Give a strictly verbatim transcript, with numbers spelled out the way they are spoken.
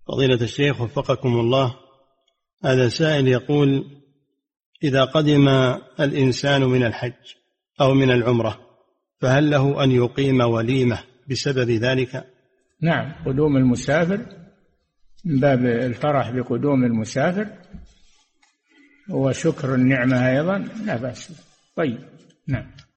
فضيلة الشيخ وفقكم الله، هذا سائل يقول: إذا قدم الإنسان من الحج أو من العمرة فهل له أن يقيم وليمة بسبب ذلك؟ نعم، قدوم المسافر من باب الفرح بقدوم المسافر وشكر النعمة أيضا لا بأس. طيب، نعم.